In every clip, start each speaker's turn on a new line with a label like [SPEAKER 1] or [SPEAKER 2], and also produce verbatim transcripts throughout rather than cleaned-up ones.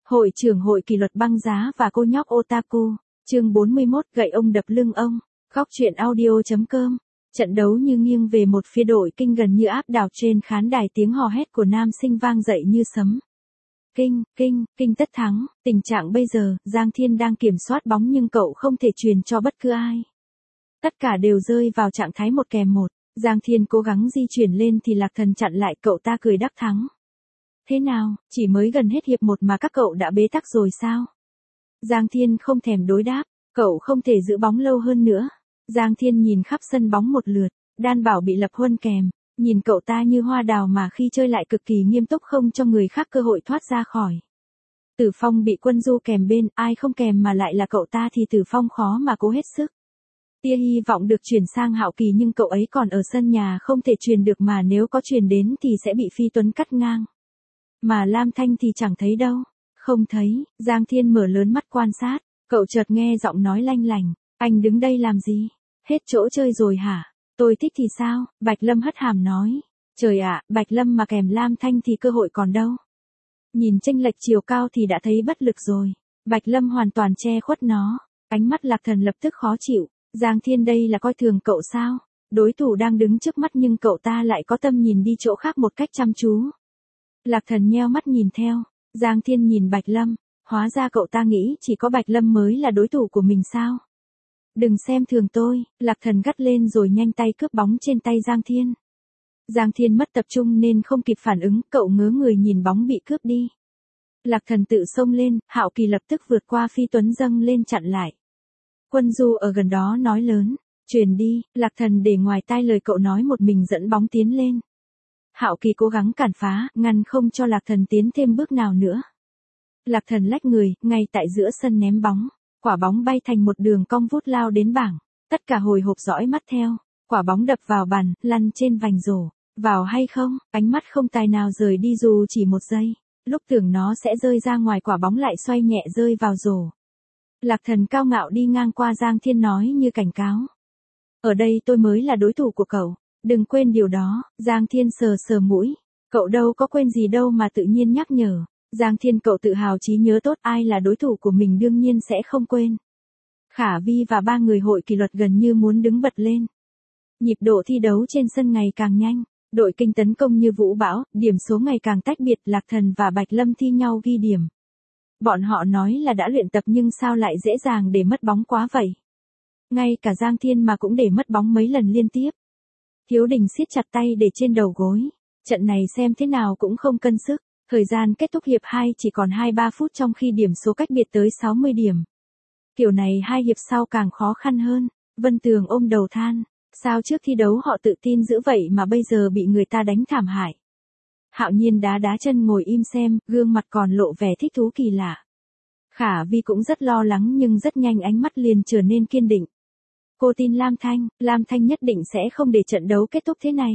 [SPEAKER 1] Hội trưởng hội kỷ luật băng giá và cô nhóc otaku, chương bốn mươi mốt gậy ông đập lưng ông, góc truyện audio.com. Trận đấu như nghiêng về một phía đội Kinh gần như áp đảo trên khán đài, tiếng hò hét của nam sinh vang dậy như sấm. Kinh, Kinh, Kinh tất thắng, tình trạng bây giờ, Giang Thiên đang kiểm soát bóng nhưng cậu không thể truyền cho bất cứ ai. Tất cả đều rơi vào trạng thái một kèm một, Giang Thiên cố gắng di chuyển lên thì Lạc Thần chặn lại, cậu ta cười đắc thắng. Thế nào, chỉ mới gần hết hiệp một mà các cậu đã bế tắc rồi sao? Giang Thiên không thèm đối đáp, cậu không thể giữ bóng lâu hơn nữa. Giang Thiên nhìn khắp sân bóng một lượt, Đan Bảo bị Lập Huân kèm, nhìn cậu ta như hoa đào mà khi chơi lại cực kỳ nghiêm túc, không cho người khác cơ hội thoát ra khỏi. Tử Phong bị Quân Du kèm bên, ai không kèm mà lại là cậu ta thì Tử Phong khó mà cố hết sức. Tia hy vọng được chuyển sang Hạo Kỳ nhưng cậu ấy còn ở sân nhà không thể truyền được, mà nếu có truyền đến thì sẽ bị Phi Tuấn cắt ngang. Mà Lam Thanh thì chẳng thấy đâu. Không thấy, Giang Thiên mở lớn mắt quan sát, cậu chợt nghe giọng nói lanh lành, anh đứng đây làm gì? Hết chỗ chơi rồi hả? Tôi thích thì sao? Bạch Lâm hất hàm nói. Trời ạ, Bạch Lâm mà kèm Lam Thanh thì cơ hội còn đâu. Nhìn chênh lệch chiều cao thì đã thấy bất lực rồi. Bạch Lâm hoàn toàn che khuất nó. Ánh mắt Lạc Thần lập tức khó chịu. Giang Thiên đây là coi thường cậu sao? Đối thủ đang đứng trước mắt nhưng cậu ta lại có tâm nhìn đi chỗ khác một cách chăm chú. Lạc Thần nheo mắt nhìn theo. Giang Thiên nhìn Bạch Lâm. Hóa ra cậu ta nghĩ chỉ có Bạch Lâm mới là đối thủ của mình sao? Đừng xem thường tôi, Lạc Thần gắt lên rồi nhanh tay cướp bóng trên tay Giang Thiên. Giang Thiên mất tập trung nên không kịp phản ứng, cậu ngớ người nhìn bóng bị cướp đi. Lạc Thần tự xông lên, Hạo Kỳ lập tức vượt qua Phi Tuấn dâng lên chặn lại. Quân Du ở gần đó nói lớn, truyền đi, Lạc Thần để ngoài tai lời cậu nói, một mình dẫn bóng tiến lên. Hạo Kỳ cố gắng cản phá, ngăn không cho Lạc Thần tiến thêm bước nào nữa. Lạc Thần lách người, ngay tại giữa sân ném bóng. Quả bóng bay thành một đường cong vút lao đến bảng. Tất cả hồi hộp dõi mắt theo. Quả bóng đập vào bàn, lăn trên vành rổ. Vào hay không, ánh mắt không tài nào rời đi dù chỉ một giây. Lúc tưởng nó sẽ rơi ra ngoài, quả bóng lại xoay nhẹ rơi vào rổ. Lạc Thần cao ngạo đi ngang qua Giang Thiên nói như cảnh cáo. Ở đây tôi mới là đối thủ của cậu. Đừng quên điều đó. Giang Thiên sờ sờ mũi. Cậu đâu có quên gì đâu mà tự nhiên nhắc nhở. Giang Thiên, cậu tự hào trí nhớ tốt, ai là đối thủ của mình đương nhiên sẽ không quên. Khả Vi và ba người hội kỷ luật gần như muốn đứng bật lên. Nhịp độ thi đấu trên sân ngày càng nhanh, đội Kinh tấn công như vũ bão, điểm số ngày càng tách biệt, Lạc Thần và Bạch Lâm thi nhau ghi điểm. Bọn họ nói là đã luyện tập nhưng sao lại dễ dàng để mất bóng quá vậy? Ngay cả Giang Thiên mà cũng để mất bóng mấy lần liên tiếp. Thiếu Đình siết chặt tay để trên đầu gối. Trận này xem thế nào cũng không cân sức. Thời gian kết thúc hiệp hai chỉ còn hai ba phút trong khi điểm số cách biệt tới sáu mươi điểm. Kiểu này hai hiệp sau càng khó khăn hơn. Vân Tường ôm đầu than. Sao trước thi đấu họ tự tin dữ vậy mà bây giờ bị người ta đánh thảm hại. Hạo Nhiên đá đá chân ngồi im xem, gương mặt còn lộ vẻ thích thú kỳ lạ. Khả Vi cũng rất lo lắng nhưng rất nhanh ánh mắt liền trở nên kiên định. Cô tin Lam Thanh, Lam Thanh nhất định sẽ không để trận đấu kết thúc thế này.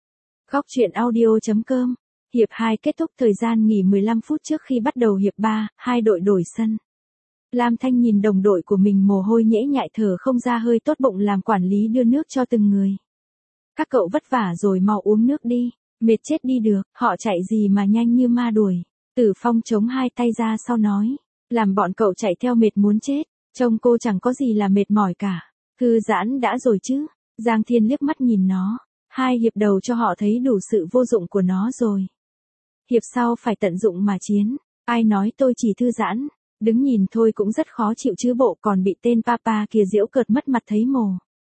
[SPEAKER 1] Góc truyện audio.com. Hiệp hai kết thúc, thời gian nghỉ mười lăm phút trước khi bắt đầu hiệp ba, hai đội đổi sân. Lam Thanh nhìn đồng đội của mình mồ hôi nhễ nhại thở không ra hơi, tốt bụng làm quản lý đưa nước cho từng người. Các cậu vất vả rồi, mau uống nước đi, mệt chết đi được, họ chạy gì mà nhanh như ma đuổi. Tử Phong chống hai tay ra sau nói, làm bọn cậu chạy theo mệt muốn chết, trông cô chẳng có gì là mệt mỏi cả, thư giãn đã rồi chứ. Giang Thiên liếc mắt nhìn nó, hai hiệp đầu cho họ thấy đủ sự vô dụng của nó rồi. Hiệp sau phải tận dụng mà chiến. Ai nói tôi chỉ thư giãn, đứng nhìn thôi cũng rất khó chịu chứ bộ, còn bị tên papa kia giễu cợt mất mặt thấy mồ.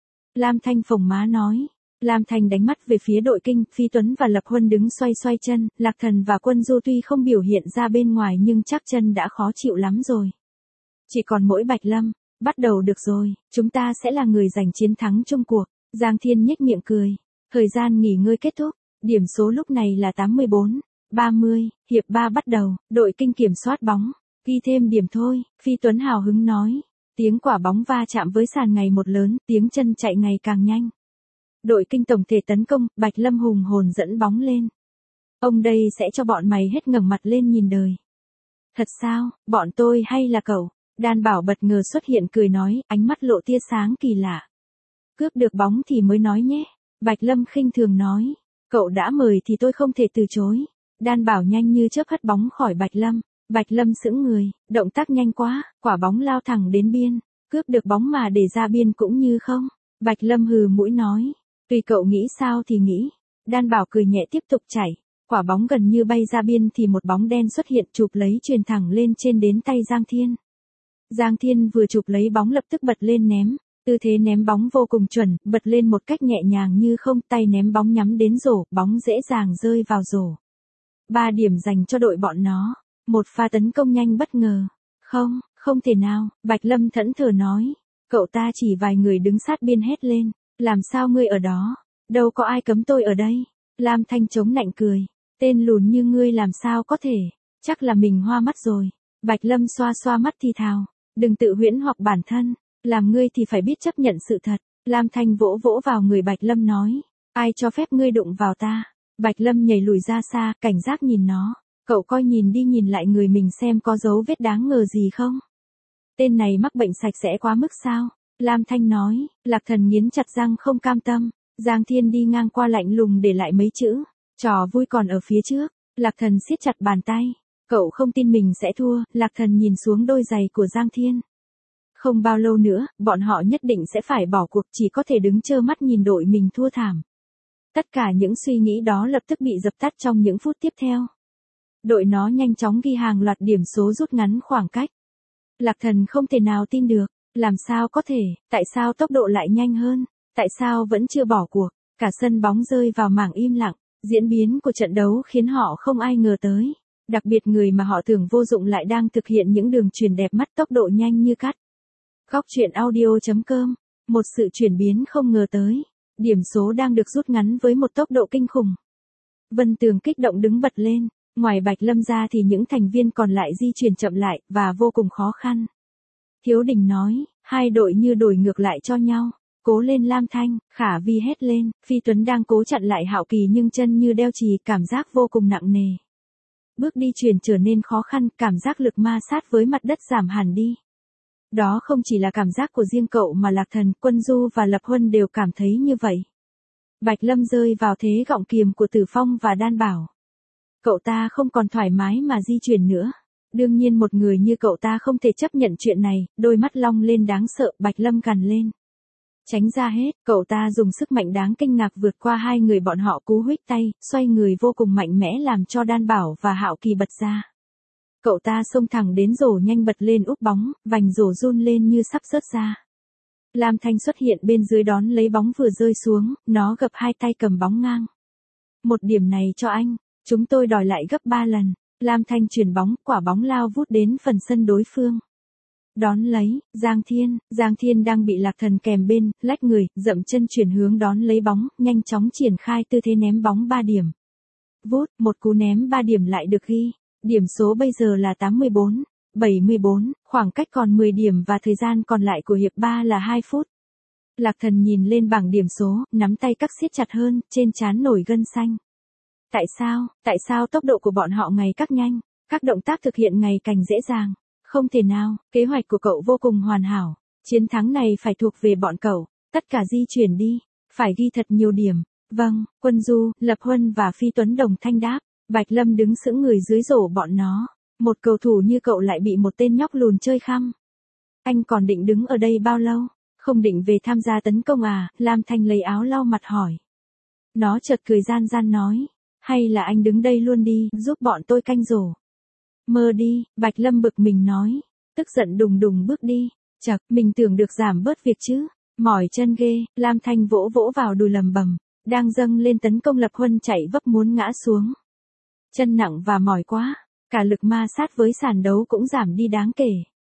[SPEAKER 1] Lam Thanh phồng má nói. Lam Thanh đánh mắt về phía đội Kinh, Phi Tuấn và Lập Huân đứng xoay xoay chân, Lạc Thần và Quân Du tuy không biểu hiện ra bên ngoài nhưng chắc chân đã khó chịu lắm rồi. Chỉ còn mỗi Bạch Lâm, bắt đầu được rồi, chúng ta sẽ là người giành chiến thắng chung cuộc. Giang Thiên nhếch miệng cười. Thời gian nghỉ ngơi kết thúc, điểm số lúc này là tám mươi bốn. ba mươi, hiệp ba bắt đầu, đội Kinh kiểm soát bóng, ghi thêm điểm thôi, Phi Tuấn hào hứng nói. Tiếng quả bóng va chạm với sàn ngày một lớn, tiếng chân chạy ngày càng nhanh. Đội Kinh tổng thể tấn công, Bạch Lâm hùng hồn dẫn bóng lên. Ông đây sẽ cho bọn mày hết ngẩng mặt lên nhìn đời. Thật sao, bọn tôi hay là cậu? Đan Bảo bất ngờ xuất hiện cười nói, ánh mắt lộ tia sáng kỳ lạ. Cướp được bóng thì mới nói nhé. Bạch Lâm khinh thường nói, cậu đã mời thì tôi không thể từ chối. Đan Bảo nhanh như chớp hất bóng khỏi Bạch Lâm, Bạch Lâm sững người, động tác nhanh quá, quả bóng lao thẳng đến biên, cướp được bóng mà để ra biên cũng như không. Bạch Lâm hừ mũi nói, tùy cậu nghĩ sao thì nghĩ. Đan Bảo cười nhẹ tiếp tục chạy, quả bóng gần như bay ra biên thì một bóng đen xuất hiện chụp lấy truyền thẳng lên trên đến tay Giang Thiên. Giang Thiên vừa chụp lấy bóng lập tức bật lên ném, tư thế ném bóng vô cùng chuẩn, bật lên một cách nhẹ nhàng như không, tay ném bóng nhắm đến rổ, bóng dễ dàng rơi vào rổ. Ba điểm dành cho đội bọn nó, một pha tấn công nhanh bất ngờ. Không, không thể nào, Bạch Lâm thẫn thờ nói. Cậu ta chỉ vài người đứng sát biên hét lên, làm sao ngươi ở đó, đâu có ai cấm tôi ở đây. Lam Thanh chống nạnh cười, tên lùn như ngươi làm sao có thể, chắc là mình hoa mắt rồi. Bạch Lâm xoa xoa mắt thì thào, đừng tự huyễn hoặc bản thân, làm ngươi thì phải biết chấp nhận sự thật. Lam Thanh vỗ vỗ vào người Bạch Lâm nói, ai cho phép ngươi đụng vào ta. Bạch Lâm nhảy lùi ra xa, cảnh giác nhìn nó, cậu coi nhìn đi nhìn lại người mình xem có dấu vết đáng ngờ gì không. Tên này mắc bệnh sạch sẽ quá mức sao? Lam Thanh nói, Lạc Thần nghiến chặt răng không cam tâm. Giang Thiên đi ngang qua lạnh lùng để lại mấy chữ, trò vui còn ở phía trước. Lạc Thần siết chặt bàn tay, cậu không tin mình sẽ thua. Lạc Thần nhìn xuống đôi giày của Giang Thiên. Không bao lâu nữa, bọn họ nhất định sẽ phải bỏ cuộc, chỉ có thể đứng trơ mắt nhìn đội mình thua thảm. Tất cả những suy nghĩ đó lập tức bị dập tắt trong những phút tiếp theo. Đội nó nhanh chóng ghi hàng loạt điểm số rút ngắn khoảng cách. Lạc Thần không thể nào tin được, làm sao có thể, tại sao tốc độ lại nhanh hơn, tại sao vẫn chưa bỏ cuộc. Cả sân bóng rơi vào mảng im lặng, diễn biến của trận đấu khiến họ không ai ngờ tới. Đặc biệt người mà họ tưởng vô dụng lại đang thực hiện những đường chuyền đẹp mắt, tốc độ nhanh như cắt. Góc truyện audio chấm com, một sự chuyển biến không ngờ tới. Điểm số đang được rút ngắn với một tốc độ kinh khủng. Vân Tường kích động đứng bật lên, ngoài Bạch Lâm ra thì những thành viên còn lại di chuyển chậm lại, và vô cùng khó khăn. Thiếu Đình nói, hai đội như đổi ngược lại cho nhau. Cố lên Lam Thanh, Khả Vi hét lên, Phi Tuấn đang cố chặn lại Hạo Kỳ nhưng chân như đeo chì, cảm giác vô cùng nặng nề. Bước đi chuyển trở nên khó khăn, cảm giác lực ma sát với mặt đất giảm hẳn đi. Đó không chỉ là cảm giác của riêng cậu mà Lạc Thần, Quân Du và Lập Huân đều cảm thấy như vậy. Bạch Lâm rơi vào thế gọng kiềm của Tử Phong và Đan Bảo. Cậu ta không còn thoải mái mà di chuyển nữa. Đương nhiên một người như cậu ta không thể chấp nhận chuyện này, đôi mắt long lên đáng sợ. Bạch Lâm gằn lên. Tránh ra hết, cậu ta dùng sức mạnh đáng kinh ngạc vượt qua hai người bọn họ, cú huých tay, xoay người vô cùng mạnh mẽ làm cho Đan Bảo và Hạo Kỳ bật ra. Cậu ta xông thẳng đến rổ nhanh bật lên úp bóng, vành rổ run lên như sắp rớt ra. Lam Thanh xuất hiện bên dưới đón lấy bóng vừa rơi xuống, nó gập hai tay cầm bóng ngang. Một điểm này cho anh, chúng tôi đòi lại gấp ba lần. Lam Thanh chuyền bóng, quả bóng lao vút đến phần sân đối phương. Đón lấy, Giang Thiên, Giang Thiên đang bị Lạc Thần kèm bên, lách người, dậm chân chuyển hướng đón lấy bóng, nhanh chóng triển khai tư thế ném bóng ba điểm. Vút, một cú ném ba điểm lại được ghi. Điểm số bây giờ là tám mươi bốn, bảy mươi bốn, khoảng cách còn mười điểm và thời gian còn lại của hiệp ba là hai phút. Lạc Thần nhìn lên bảng điểm số, nắm tay cắt siết chặt hơn, trên trán nổi gân xanh. Tại sao, tại sao tốc độ của bọn họ ngày càng nhanh, các động tác thực hiện ngày càng dễ dàng? Không thể nào, kế hoạch của cậu vô cùng hoàn hảo, chiến thắng này phải thuộc về bọn cậu, tất cả di chuyển đi, phải ghi thật nhiều điểm. Vâng, Quân Du, Lập Huân và Phi Tuấn đồng thanh đáp. Bạch Lâm đứng sững người dưới rổ bọn nó, một cầu thủ như cậu lại bị một tên nhóc lùn chơi khăm. Anh còn định đứng ở đây bao lâu, không định về tham gia tấn công à? Lam Thanh lấy áo lau mặt hỏi. Nó chợt cười gian gian nói, hay là anh đứng đây luôn đi, giúp bọn tôi canh rổ. Mơ đi, Bạch Lâm bực mình nói, tức giận đùng đùng bước đi. Chật, mình tưởng được giảm bớt việc chứ, mỏi chân ghê. Lam Thanh vỗ vỗ vào đùi lầm bầm, đang dâng lên tấn công. Lập Huân chạy vấp muốn ngã xuống. Chân nặng và mỏi quá, cả lực ma sát với sàn đấu cũng giảm đi đáng kể.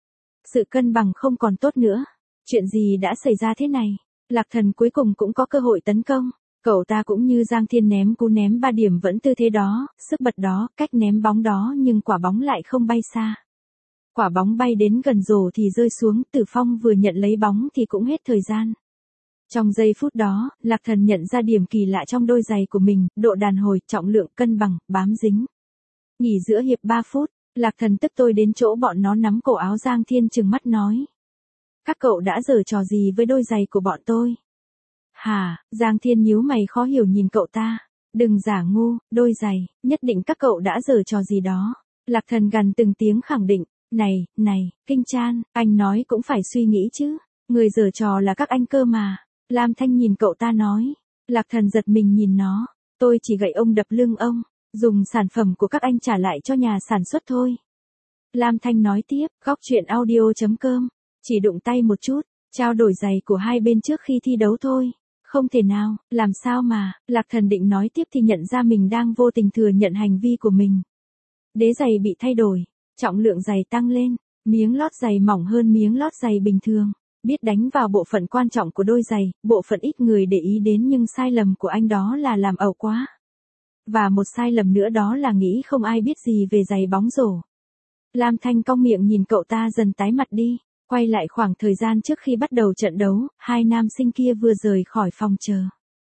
[SPEAKER 1] Sự cân bằng không còn tốt nữa. Chuyện gì đã xảy ra thế này? Lạc Thần cuối cùng cũng có cơ hội tấn công. Cậu ta cũng như Giang Thiên ném cú ném ba điểm vẫn tư thế đó, sức bật đó, cách ném bóng đó, nhưng quả bóng lại không bay xa. Quả bóng bay đến gần rổ thì rơi xuống. Tử Phong vừa nhận lấy bóng thì cũng hết thời gian. Trong giây phút đó, Lạc Thần nhận ra điểm kỳ lạ trong đôi giày của mình, độ đàn hồi, trọng lượng, cân bằng, bám dính. Nghỉ giữa hiệp ba phút, Lạc Thần tức tôi đến chỗ bọn nó nắm cổ áo Giang Thiên trừng mắt nói. Các cậu đã giở trò gì với đôi giày của bọn tôi? Hả? Giang Thiên nhíu mày khó hiểu nhìn cậu ta. Đừng giả ngu, đôi giày, nhất định các cậu đã giở trò gì đó. Lạc Thần gằn từng tiếng khẳng định, này, này, Kinh Chan, anh nói cũng phải suy nghĩ chứ, người giở trò là các anh cơ mà. Lam Thanh nhìn cậu ta nói. Lạc Thần giật mình nhìn nó, tôi chỉ gậy ông đập lưng ông, dùng sản phẩm của các anh trả lại cho nhà sản xuất thôi. Lam Thanh nói tiếp, góc chuyện audio.com, chỉ đụng tay một chút, trao đổi giày của hai bên trước khi thi đấu thôi. Không thể nào, làm sao mà, Lạc Thần định nói tiếp thì nhận ra mình đang vô tình thừa nhận hành vi của mình. Đế giày bị thay đổi, trọng lượng giày tăng lên, miếng lót giày mỏng hơn miếng lót giày bình thường. Biết đánh vào bộ phận quan trọng của đôi giày, bộ phận ít người để ý đến nhưng sai lầm của anh đó là làm ẩu quá. Và một sai lầm nữa đó là nghĩ không ai biết gì về giày bóng rổ. Lam Thanh cong miệng nhìn cậu ta dần tái mặt đi, quay lại khoảng thời gian trước khi bắt đầu trận đấu, hai nam sinh kia vừa rời khỏi phòng chờ.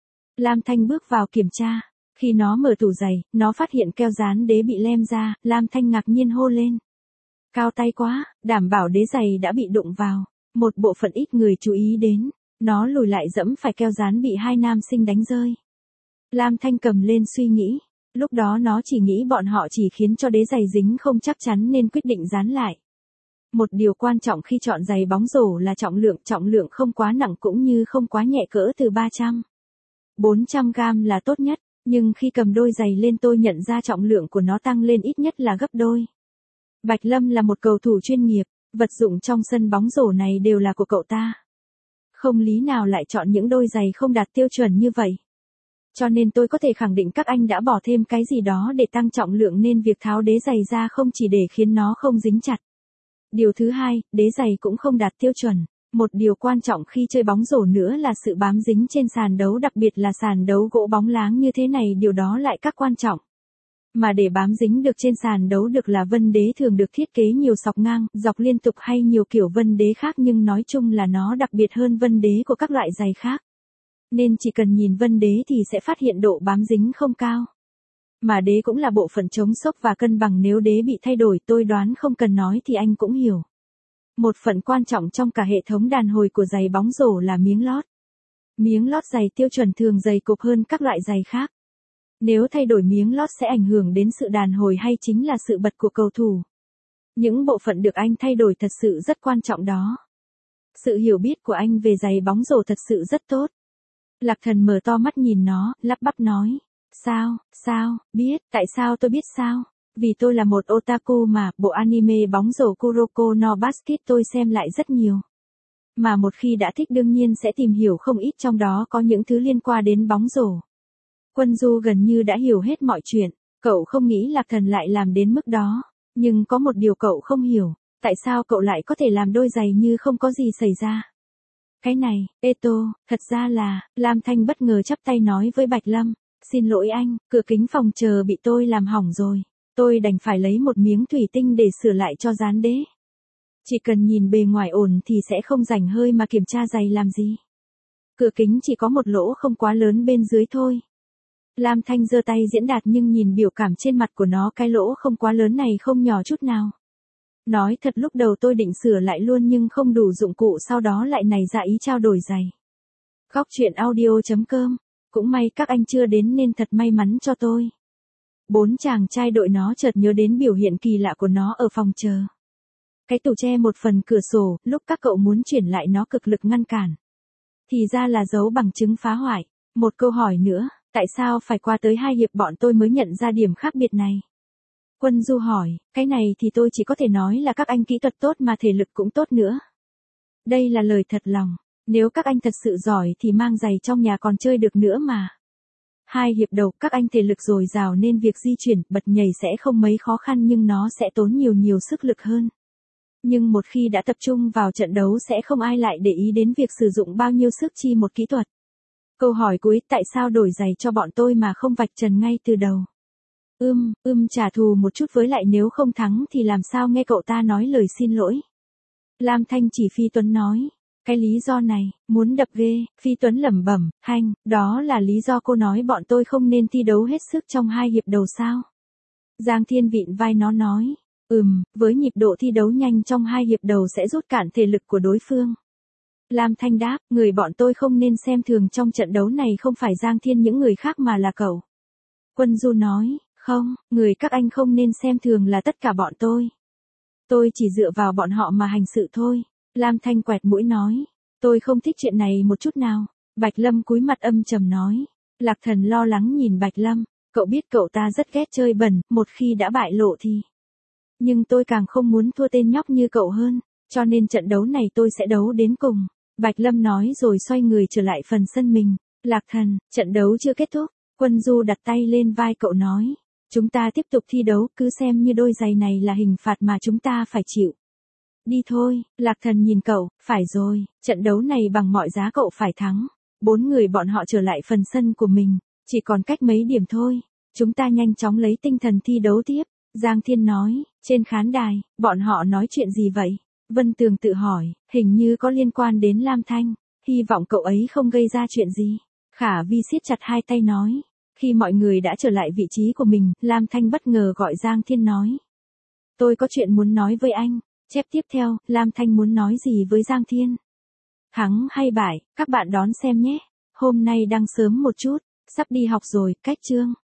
[SPEAKER 1] Lam Thanh bước vào kiểm tra, khi nó mở tủ giày, nó phát hiện keo dán đế bị lem ra, Lam Thanh ngạc nhiên hô lên. Cao tay quá, đảm bảo đế giày đã bị đụng vào. Một bộ phận ít người chú ý đến, nó lùi lại dẫm phải keo dán bị hai nam sinh đánh rơi. Lam Thanh cầm lên suy nghĩ, lúc đó nó chỉ nghĩ bọn họ chỉ khiến cho đế giày dính không chắc chắn nên quyết định dán lại. Một điều quan trọng khi chọn giày bóng rổ là trọng lượng, trọng lượng không quá nặng cũng như không quá nhẹ, cỡ từ ba trăm, bốn trăm gam là tốt nhất, nhưng khi cầm đôi giày lên tôi nhận ra trọng lượng của nó tăng lên ít nhất là gấp đôi. Bạch Lâm là một cầu thủ chuyên nghiệp. Vật dụng trong sân bóng rổ này đều là của cậu ta. Không lý nào lại chọn những đôi giày không đạt tiêu chuẩn như vậy. Cho nên tôi có thể khẳng định các anh đã bỏ thêm cái gì đó để tăng trọng lượng nên việc tháo đế giày ra không chỉ để khiến nó không dính chặt. Điều thứ hai, đế giày cũng không đạt tiêu chuẩn. Một điều quan trọng khi chơi bóng rổ nữa là sự bám dính trên sàn đấu, đặc biệt là sàn đấu gỗ bóng láng như thế này, điều đó lại các quan trọng. Mà để bám dính được trên sàn đấu được là vân đế thường được thiết kế nhiều sọc ngang, dọc liên tục hay nhiều kiểu vân đế khác, nhưng nói chung là nó đặc biệt hơn vân đế của các loại giày khác. Nên chỉ cần nhìn vân đế thì sẽ phát hiện độ bám dính không cao. Mà đế cũng là bộ phận chống sốc và cân bằng, nếu đế bị thay đổi tôi đoán không cần nói thì anh cũng hiểu. Một phần quan trọng trong cả hệ thống đàn hồi của giày bóng rổ là miếng lót. Miếng lót giày tiêu chuẩn thường dày cộp hơn các loại giày khác. Nếu thay đổi miếng lót sẽ ảnh hưởng đến sự đàn hồi hay chính là sự bật của cầu thủ. Những bộ phận được anh thay đổi thật sự rất quan trọng đó. Sự hiểu biết của anh về giày bóng rổ thật sự rất tốt. Lạc Thần mở to mắt nhìn nó, lắp bắp nói. Sao, sao, biết, tại sao tôi biết sao? Vì tôi là một otaku mà, bộ anime bóng rổ Kuroko no Basket tôi xem lại rất nhiều. Mà một khi đã thích đương nhiên sẽ tìm hiểu không ít, trong đó có những thứ liên quan đến bóng rổ. Quân Du gần như đã hiểu hết mọi chuyện, cậu không nghĩ Lạc Thần lại làm đến mức đó, nhưng có một điều cậu không hiểu, tại sao cậu lại có thể làm đôi giày như không có gì xảy ra. Cái này, Eto, thật ra là, Lam Thanh bất ngờ chắp tay nói với Bạch Lâm, xin lỗi anh, cửa kính phòng chờ bị tôi làm hỏng rồi, tôi đành phải lấy một miếng thủy tinh để sửa lại cho dán đế. Chỉ cần nhìn bề ngoài ổn thì sẽ không rảnh hơi mà kiểm tra giày làm gì. Cửa kính chỉ có một lỗ không quá lớn bên dưới thôi. Lam Thanh giơ tay diễn đạt nhưng nhìn biểu cảm trên mặt của nó, cái lỗ không quá lớn này không nhỏ chút nào. Nói thật lúc đầu tôi định sửa lại luôn nhưng không đủ dụng cụ, sau đó lại nảy ra ý trao đổi giày. Góc chuyện audio.com, cũng may các anh chưa đến nên thật may mắn cho tôi. Bốn chàng trai đội nó chợt nhớ đến biểu hiện kỳ lạ của nó ở phòng chờ. Cái tủ che một phần cửa sổ, lúc các cậu muốn chuyển lại nó cực lực ngăn cản. Thì ra là dấu bằng chứng phá hoại. Một câu hỏi nữa, tại sao phải qua tới hai hiệp bọn tôi mới nhận ra điểm khác biệt này? Quân Du hỏi, cái này thì tôi chỉ có thể nói là các anh kỹ thuật tốt mà thể lực cũng tốt nữa. Đây là lời thật lòng, nếu các anh thật sự giỏi thì mang giày trong nhà còn chơi được nữa mà. Hai hiệp đầu các anh thể lực dồi dào nên việc di chuyển, bật nhảy sẽ không mấy khó khăn nhưng nó sẽ tốn nhiều nhiều sức lực hơn. Nhưng một khi đã tập trung vào trận đấu sẽ không ai lại để ý đến việc sử dụng bao nhiêu sức chi một kỹ thuật. Câu hỏi cuối, tại sao đổi giày cho bọn tôi mà không vạch trần ngay từ đầu? Ưm, ưm trả thù một chút, với lại nếu không thắng thì làm sao nghe cậu ta nói lời xin lỗi. Lam Thanh chỉ Phi Tuấn nói, cái lý do này, muốn đập ghê, Phi Tuấn lẩm bẩm, Thanh, đó là lý do cô nói bọn tôi không nên thi đấu hết sức trong hai hiệp đầu sao? Giang Thiên vịn vai nó nói, ừm, với nhịp độ thi đấu nhanh trong hai hiệp đầu sẽ rút cạn thể lực của đối phương. Lam Thanh đáp, người bọn tôi không nên xem thường trong trận đấu này không phải Giang Thiên những người khác mà là cậu. Quân Du nói, Không, người các anh không nên xem thường là tất cả bọn tôi. Tôi chỉ dựa vào bọn họ mà hành sự thôi. Lam Thanh quẹt mũi nói. Tôi không thích chuyện này một chút nào. Bạch Lâm cúi mặt âm trầm nói. Lạc Thần lo lắng nhìn Bạch Lâm. Cậu biết cậu ta rất ghét chơi bẩn, một khi đã bại lộ thì. Nhưng tôi càng không muốn thua tên nhóc như cậu hơn. Cho nên trận đấu này tôi sẽ đấu đến cùng. Bạch Lâm nói rồi xoay người trở lại phần sân mình. Lạc Thần, trận đấu chưa kết thúc. Quân Du đặt tay lên vai cậu nói. Chúng ta tiếp tục thi đấu, cứ xem như đôi giày này là hình phạt mà chúng ta phải chịu. Đi thôi, Lạc Thần nhìn cậu, phải rồi, trận đấu này bằng mọi giá cậu phải thắng. Bốn người bọn họ trở lại phần sân của mình, chỉ còn cách mấy điểm thôi. Chúng ta nhanh chóng lấy tinh thần thi đấu tiếp. Giang Thiên nói, trên khán đài, bọn họ nói chuyện gì vậy? Vân Tường tự hỏi, hình như có liên quan đến Lam Thanh, hy vọng cậu ấy không gây ra chuyện gì. Khả Vi siết chặt hai tay nói. Khi mọi người đã trở lại vị trí của mình, Lam Thanh bất ngờ gọi Giang Thiên nói. Tôi có chuyện muốn nói với anh. Chép tiếp theo, Lam Thanh muốn nói gì với Giang Thiên? Thắng hay bại, các bạn đón xem nhé. Hôm nay đang sớm một chút, sắp đi học rồi, cách chương.